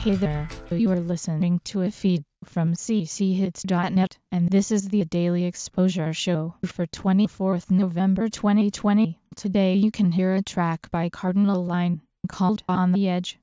Hey there, you are listening to a feed from cchits.net, and this is the Daily Exposure Show for 24th November 2020. Today you can hear a track by Cardinal Line called On the Edge.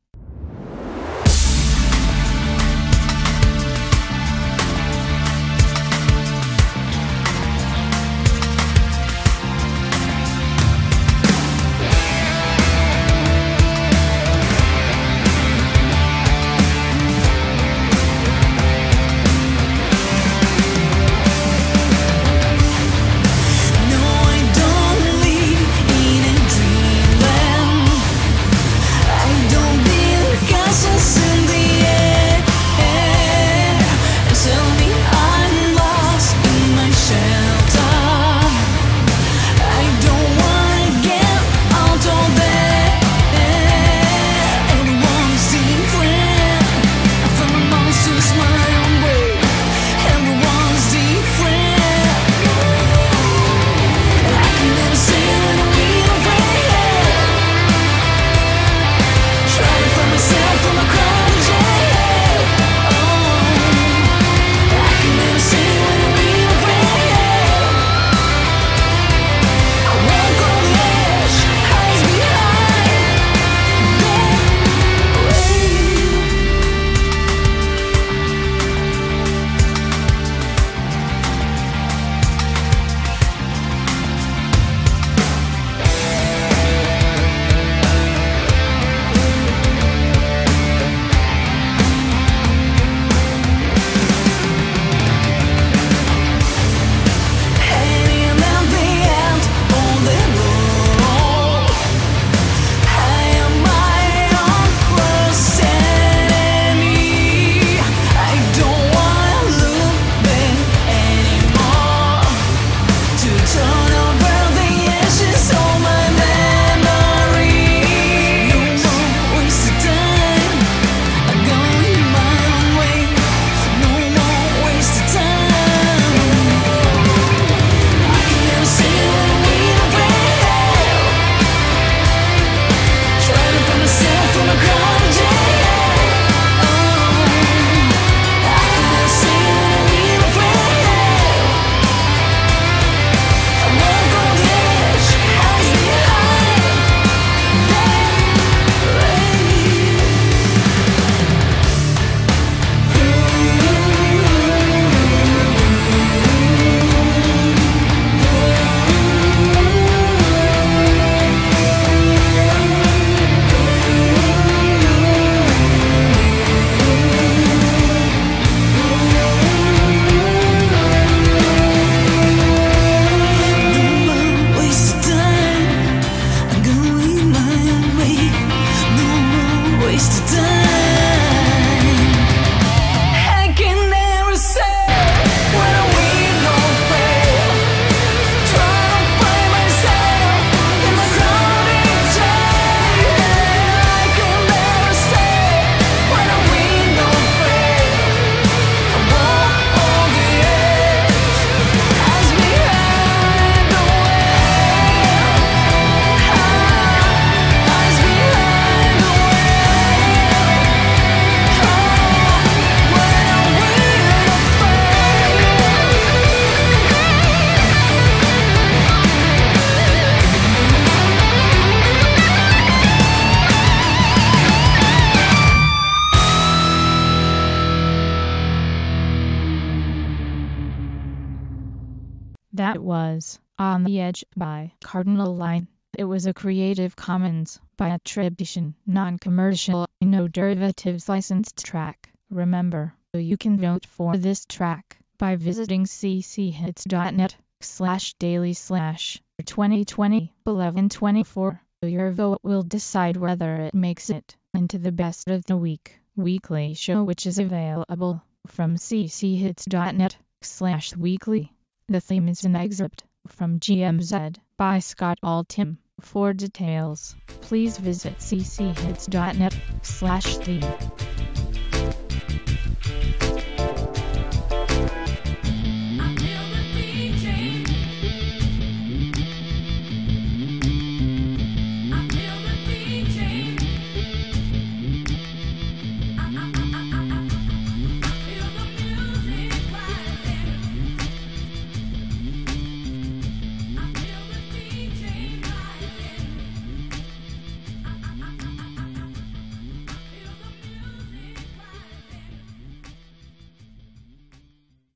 That was On the Edge by Cardinal Line. It was a Creative Commons by attribution, non-commercial, no derivatives licensed track. Remember, you can vote for this track by visiting cchits.net/daily/2020-1124. Your vote will decide whether it makes it into the Best of the Week weekly show, which is available from cchits.net/weekly. The theme is an excerpt from GMZ by Scott Altham. For details, please visit cchits.net/theme.